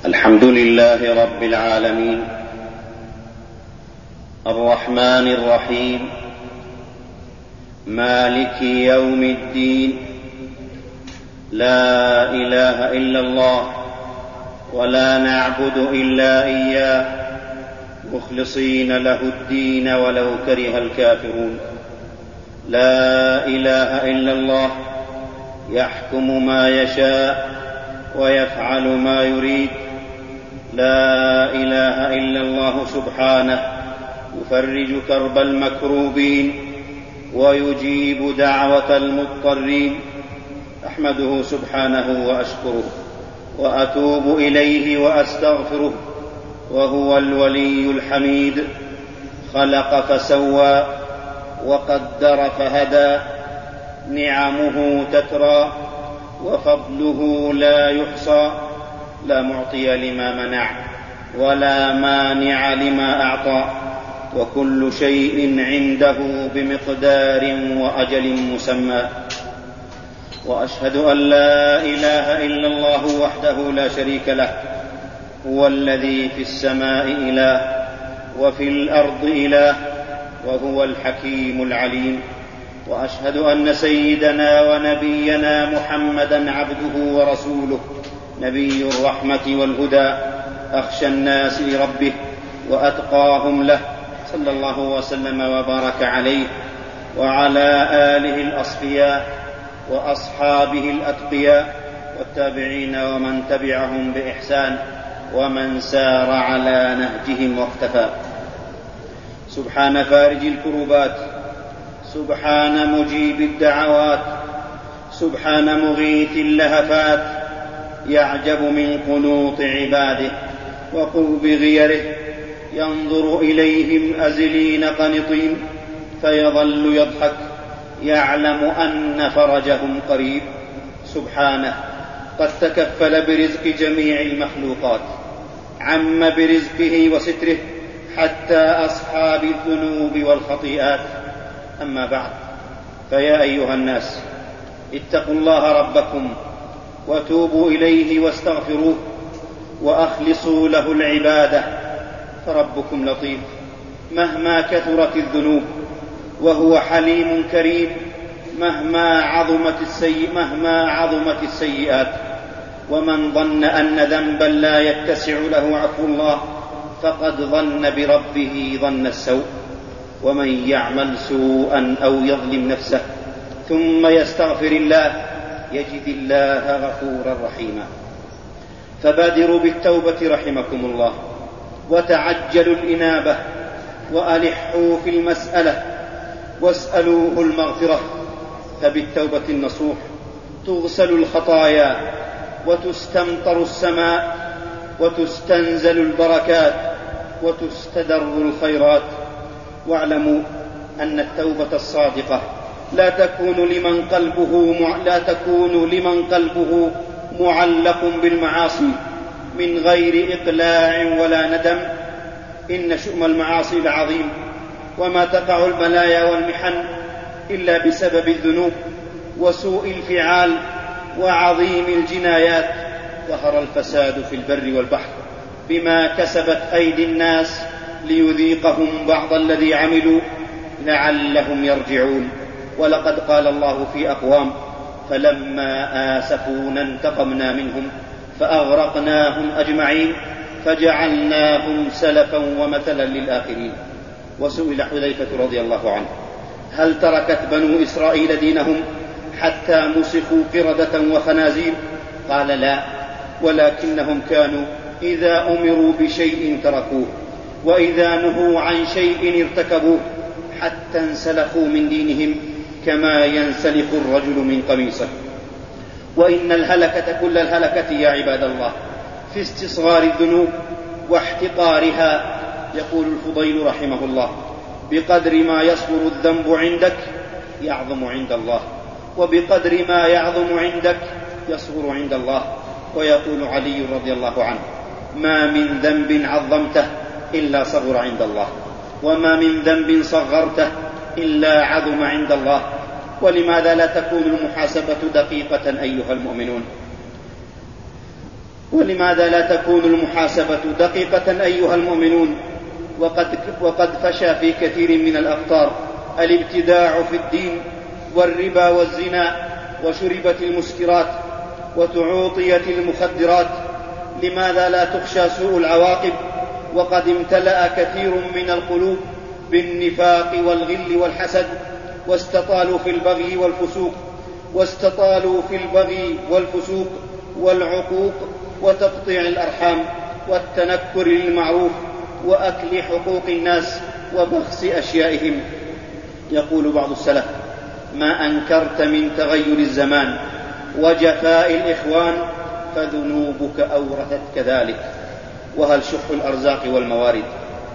الحمد لله رب العالمين الرحمن الرحيم مالك يوم الدين. لا إله إلا الله ولا نعبد إلا إياه مخلصين له الدين ولو كره الكافرون. لا إله إلا الله يحكم ما يشاء ويفعل ما يريد. لا إله إلا الله سبحانه يفرج كرب المكروبين ويجيب دعوة المضطرين. أحمده سبحانه وأشكره وأتوب إليه وأستغفره، وهو الولي الحميد. خلق فسوى وقدر فهدى، نعمه تترى وفضله لا يحصى. لا معطي لما منع ولا مانع لما أعطى، وكل شيء عنده بمقدار وأجل مسمى. وأشهد أن لا إله إلا الله وحده لا شريك له، هو الذي في السماء إله وفي الأرض إله، وهو الحكيم العليم. وأشهد أن سيدنا ونبينا محمدًا عبده ورسوله، نبي الرحمة والهدى، أخشى الناس لربه وأتقاهم له، صلى الله وسلم وبارك عليه وعلى آله الأصفياء وأصحابه الأتقياء والتابعين ومن تبعهم بإحسان ومن سار على نهجهم واقتفى. سبحان فارج الكربات، سبحان مجيب الدعوات، سبحان مغيث اللهفات. يعجب من قنوط عباده وقرب غيره، ينظر إليهم أزلين قنطين فيظل يضحك، يعلم أن فرجهم قريب. سبحانه قد تكفل برزق جميع المخلوقات، عم برزقه وستره حتى أصحاب الذنوب والخطيئات. أما بعد، فيا أيها الناس، اتقوا الله ربكم وتوبوا إليه واستغفروه وأخلصوا له العبادة، فربكم لطيف مهما كثرت الذنوب، وهو حليم كريم مهما عظمت السيئات. ومن ظن أن ذنبا لا يتسع له عفو الله فقد ظن بربه ظن السوء. ومن يعمل سوءا أو يظلم نفسه ثم يستغفر الله يجد الله غفورا رحيما. فبادروا بالتوبة رحمكم الله، وتعجلوا الإنابة، وألحوا في المسألة، واسألوه المغفرة. فبالتوبة النصوح تغسل الخطايا وتستمطر السماء وتستنزل البركات وتستدر الخيرات. واعلموا أن التوبة الصادقة لا تكون لمن قلبه معلق بالمعاصي من غير إقلاع ولا ندم. إن شؤم المعاصي العظيم، وما تقع البلايا والمحن إلا بسبب الذنوب وسوء الفعال وعظيم الجنايات. ظهر الفساد في البر والبحر بما كسبت أيدي الناس ليذيقهم بعض الذي عملوا لعلهم يرجعون. ولقد قال الله في أقوام: فلما آسفونا انتقمنا منهم فأغرقناهم أجمعين فجعلناهم سلفا ومثلا للآخرين. وسئل حذيفة رضي الله عنه: هل تركت بنو إسرائيل دينهم حتى مسخوا قردة وخنازير؟ قال: لا، ولكنهم كانوا إذا أمروا بشيء تركوه، وإذا نهوا عن شيء ارتكبوه، حتى انسلخوا من دينهم كما ينسلخ الرجل من قميصه. وإن الهلكة كل الهلكة يا عباد الله في استصغار الذنوب واحتقارها. يقول الفضيل رحمه الله: بقدر ما يصغر الذنب عندك يعظم عند الله، وبقدر ما يعظم عندك يصغر عند الله. ويقول علي رضي الله عنه: ما من ذنب عظمته إلا صغر عند الله، وما من ذنب صغرته إلا عظم عند الله. ولماذا لا تكون المحاسبة دقيقة أيها المؤمنون؟ ولماذا لا تكون المحاسبة دقيقة أيها المؤمنون؟ وقد فشى في كثير من الأقطار الابتداع في الدين والربا والزنا وشربت المسكرات وتعوطيت المخدرات. لماذا لا تخشى سوء العواقب وقد امتلأ كثير من القلوب بالنفاق والغل والحسد، واستطالوا في البغي والفسوق والعقوق وتقطيع الأرحام والتنكر للمعروف وأكل حقوق الناس وبخس أشيائهم. يقول بعض السلف: ما أنكرت من تغير الزمان وجفاء الإخوان فذنوبك أورثتك ذلك. وهل شح الأرزاق والموارد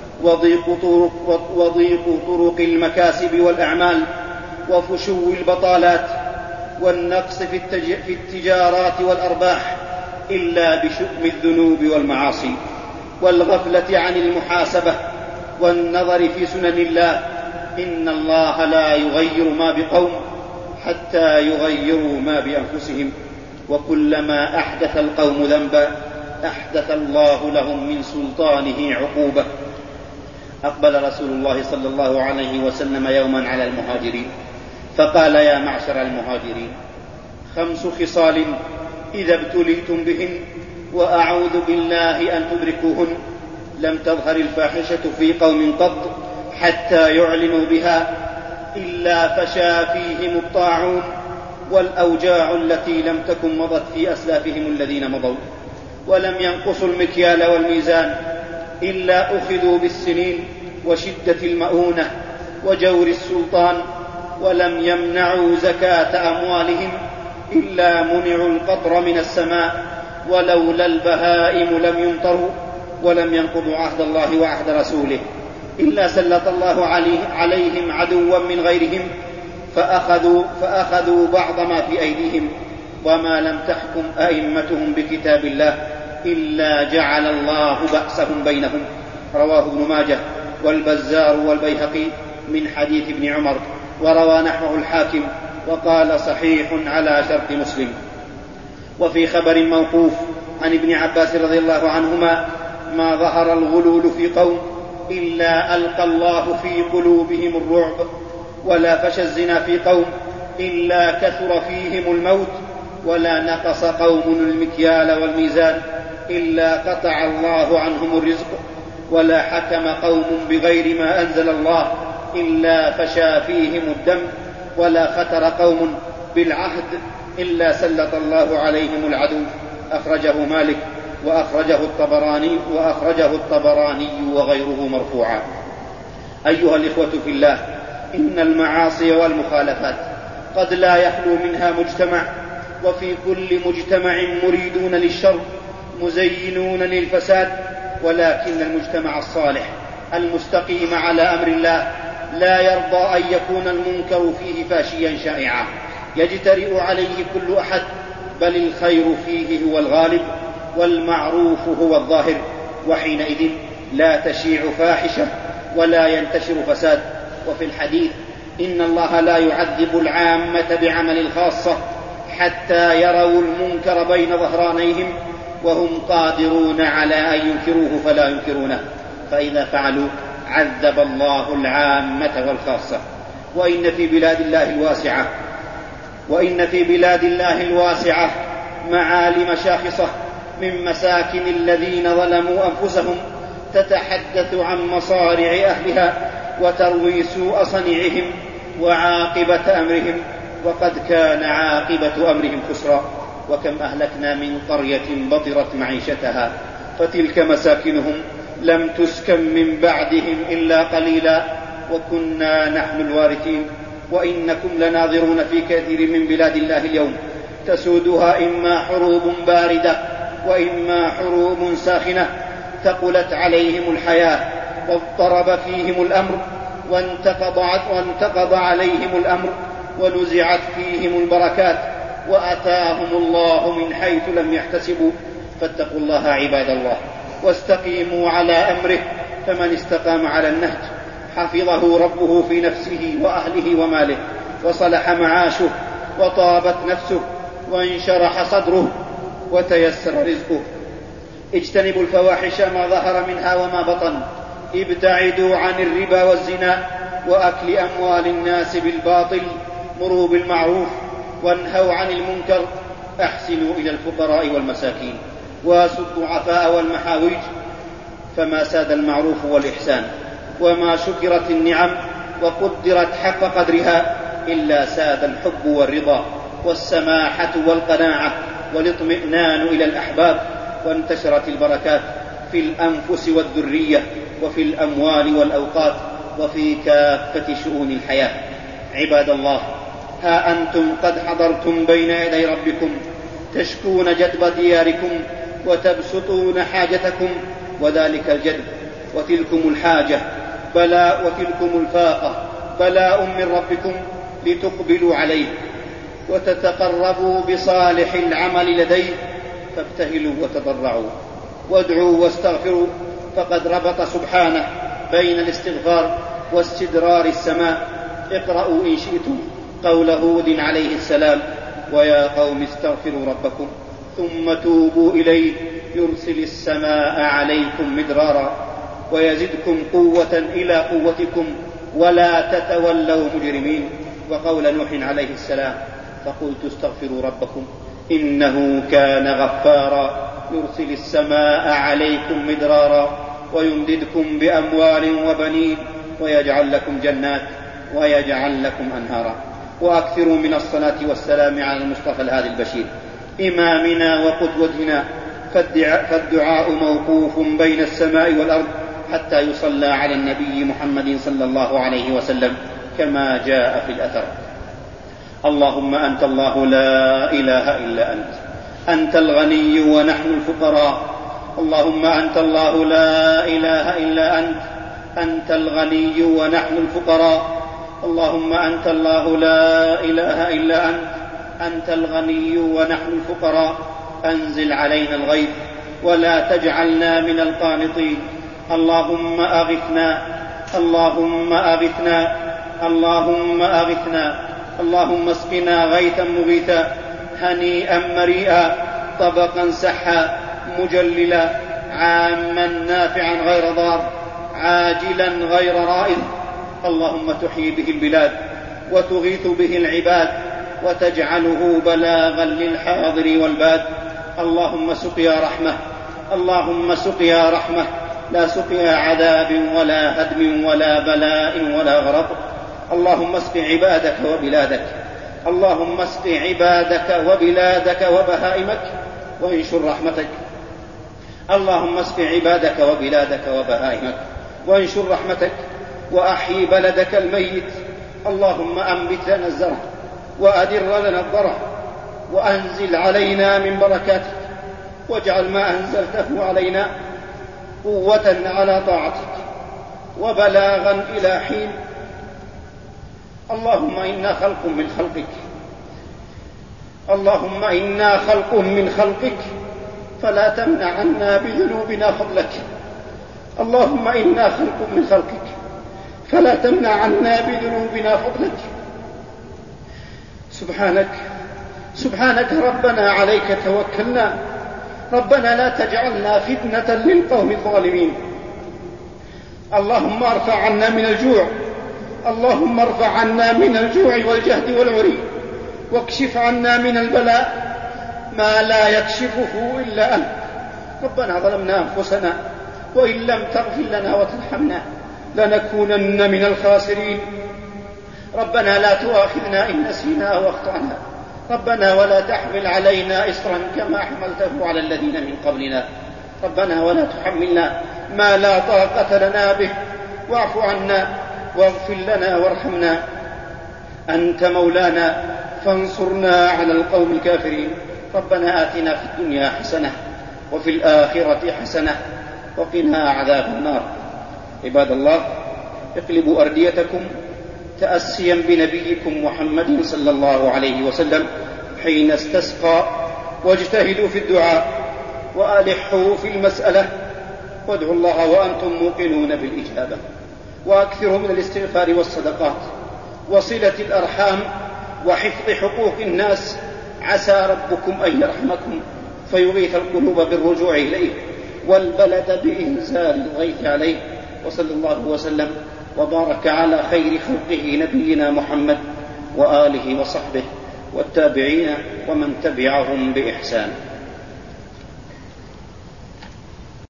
وضيق طرق المكاسب والأعمال وفشو البطالات والنقص في التجارات والأرباح إلا بشؤم الذنوب والمعاصي والغفلة عن المحاسبة والنظر في سنن الله؟ إن الله لا يغير ما بقوم حتى يغيروا ما بأنفسهم، وكلما أحدث القوم ذنبا أحدث الله لهم من سلطانه عقوبة. أقبل رسول الله صلى الله عليه وسلم يوما على المهاجرين فقال: يا معشر المهاجرين، 5 خصال إذا ابتليتم بهن وأعوذ بالله أن تدركوهن لم تظهر الفاحشة في قوم قط حتى يعلنوا بها إلا فشى فيهم الطاعون والأوجاع التي لم تكن مضت في أسلافهم الذين مضوا، ولم ينقصوا المكيال والميزان إلا أخذوا بالسنين وشدة المؤونة وجور السلطان، ولم يمنعوا زكاة أموالهم إلا منعوا القطر من السماء، ولولا البهائم لم يمطروا، ولم ينقضوا عهد الله وعهد رسوله إلا سلط الله عليهم عدوا من غيرهم فأخذوا بعض ما في أيديهم، وما لم تحكم أئمتهم بكتاب الله إلا جعل الله بأسهم بينهم. رواه ابن ماجه والبزار والبيهقي من حديث ابن عمر، وروى نحوه الحاكم وقال: صحيح على شرط مسلم. وفي خبر موقوف عن ابن عباس رضي الله عنهما: ما ظهر الغلول في قوم إلا ألقى الله في قلوبهم الرعب، ولا فشى الزنا في قوم إلا كثر فيهم الموت، ولا نقص قوم المكيال والميزان إلا قطع الله عنهم الرزق، ولا حكم قوم بغير ما أنزل الله إلا فشى فيهم الدم، ولا ختر قوم بالعهد إلا سلط الله عليهم العدو. أخرجه مالك وأخرجه الطبراني وغيره مرفوعا. أيها الإخوة في الله، إن المعاصي والمخالفات قد لا يخلو منها مجتمع، وفي كل مجتمع مريدون للشر مزينون للفساد، ولكن المجتمع الصالح المستقيم على أمر الله لا يرضى أن يكون المنكر فيه فاشيا شائعا يجترئ عليه كل أحد، بل الخير فيه هو الغالب والمعروف هو الظاهر، وحينئذ لا تشيع فاحشة ولا ينتشر فساد. وفي الحديث: إن الله لا يعذب العامة بعمل الخاصة حتى يروا المنكر بين ظهرانيهم وهم قادرون على أن ينكروه فلا ينكرونه، فإذا فعلوا عذب الله العامة والخاصة. وإن في بلاد الله الواسعة معالم شاخصة من مساكن الذين ظلموا أنفسهم تتحدث عن مصارع أهلها وتروي سوء صنيعهم وعاقبة أمرهم، وقد كان عاقبة أمرهم خسرا. وكم أهلكنا من قرية بطرت معيشتها فتلك مساكنهم لم تسكن من بعدهم إلا قليلا وكنا نحن الوارثين. وإنكم لناظرون في كثير من بلاد الله اليوم تسودها إما حروب باردة وإما حروب ساخنة، ثقلت عليهم الحياة واضطرب فيهم الأمر وانتقض عليهم الأمر ونزعت فيهم البركات وأتاهم الله من حيث لم يحتسبوا. فاتقوا الله عباد الله واستقيموا على أمره، فمن استقام على النهج حفظه ربه في نفسه وأهله وماله، وصلح معاشه وطابت نفسه وانشرح صدره وتيسر رزقه، اجتنبوا الفواحش ما ظهر منها وما بطن، ابتعدوا عن الربا والزنا وأكل أموال الناس بالباطل، مروا بالمعروف وانهوا عن المنكر، أحسنوا إلى الفقراء والمساكين، واسوا الضعفاء والمحاويج. فما ساد المعروف والإحسان وما شكرت النعم وقدرت حق قدرها إلا ساد الحب والرضا والسماحة والقناعة والاطمئنان إلى الأحباب، وانتشرت البركات في الأنفس والذرية وفي الأموال والأوقات وفي كافة شؤون الحياة. عباد الله، ها أنتم قد حضرتم بين يدي ربكم تشكون جدب دياركم وتبسطون حاجتكم، وذلك الجدب وتلكم الحاجة بلاء وتلكم الفاقة بلاء من ربكم لتقبلوا عليه وتتقربوا بصالح العمل لديه، فابتهلوا وتضرعوا وادعوا واستغفروا، فقد ربط سبحانه بين الاستغفار واستدرار السماء. اقرأوا إن شئتم قول هود عليه السلام: ويا قوم استغفروا ربكم ثم توبوا إليه يرسل السماء عليكم مدرارا ويزدكم قوة إلى قوتكم ولا تتولوا مجرمين. وقول نوح عليه السلام: فقلت استغفروا ربكم إنه كان غفارا يرسل السماء عليكم مدرارا ويمددكم بأموال وبنين ويجعل لكم جنات ويجعل لكم أنهارا. وأكثروا من الصلاة والسلام على المصطفى الهادي البشير إمامنا وقدوتنا، فالدعاء موقوف بين السماء والأرض حتى يصلى على النبي محمد صلى الله عليه وسلم كما جاء في الأثر: اللهم أنت الله لا إله إلا أنت، أنت الغني ونحن الفقراء. اللهم أنت الله لا إله إلا أنت، أنت الغني ونحن الفقراء. اللهم أنت الله لا إله إلا أنت، أنت الغني ونحن الفقراء. أنزل علينا الغيث ولا تجعلنا من القانطين. اللهم أغثنا، اللهم أغثنا، اللهم أغثنا. اللهم اسقنا غيثا مغيثا هنيئا مريئا طبقا سحا مجللا عاما نافعا غير ضار عاجلا غير رائد. اللهم تحيي به البلاد وتغيث به العباد وتجعله بلاغا للحاضر والباد. اللهم سقيا رحمة، اللهم سقيا رحمة، لا سقيا عذاب ولا هدم ولا بلاء ولا غرق. اللهم اسق عبادك وبلادك، اللهم اسق عبادك وبلادك وبهائمك وانشر رحمتك. اللهم اسق عبادك وبلادك وبهائمك وانشر رحمتك وأحيي بلدك الميت. اللهم أنبت لنا الزرع وأدر لنا الضرع وأنزل علينا من بركاتك، واجعل ما أنزلته علينا قوة على طاعتك وبلاغا إلى حين. اللهم إنا خلق من خلقك، اللهم إنا خلق من خلقك فلا تمنع عنا بذنوبنا فضلك. اللهم إنا خلق من خلقك فلا تمنع عنا بذنوبنا فضلك. سبحانك، سبحانك ربنا عليك توكلنا، ربنا لا تجعلنا فتنة للقوم الظالمين. اللهم ارفع عنا من الجوع، اللهم ارفع عنا من الجوع والجهد والعري، واكشف عنا من البلاء ما لا يكشفه إلا أنت. ربنا ظلمنا أنفسنا وإن لم تغفر لنا وترحمنا لنكونن من الخاسرين. ربنا لا تؤاخذنا إن نسينا أو أخطأنا، ربنا ولا تحمل علينا إصرا كما حملته على الذين من قبلنا. ربنا ولا تحملنا ما لا طاقة لنا به، واعف عنا واغفر لنا وارحمنا. أنت مولانا فانصرنا على القوم الكافرين. ربنا آتنا في الدنيا حسنة وفي الآخرة حسنة وقنا عذاب النار. عباد الله، اقلبوا أرديتكم تأسيا بنبيكم محمد صلى الله عليه وسلم حين استسقى، واجتهدوا في الدعاء وألحوا في المسألة، وادعوا الله وأنتم موقنون بالإجابة، وأكثروا من الاستغفار والصدقات وصلة الأرحام وحفظ حقوق الناس. عسى ربكم أن يرحمكم فيغيث القلوب بالرجوع إليه والبلد بإنزال الغيث عليه. وصلى الله وسلم وبارك على خير خلقه نبينا محمد وآله وصحبه والتابعين ومن تبعهم بإحسان.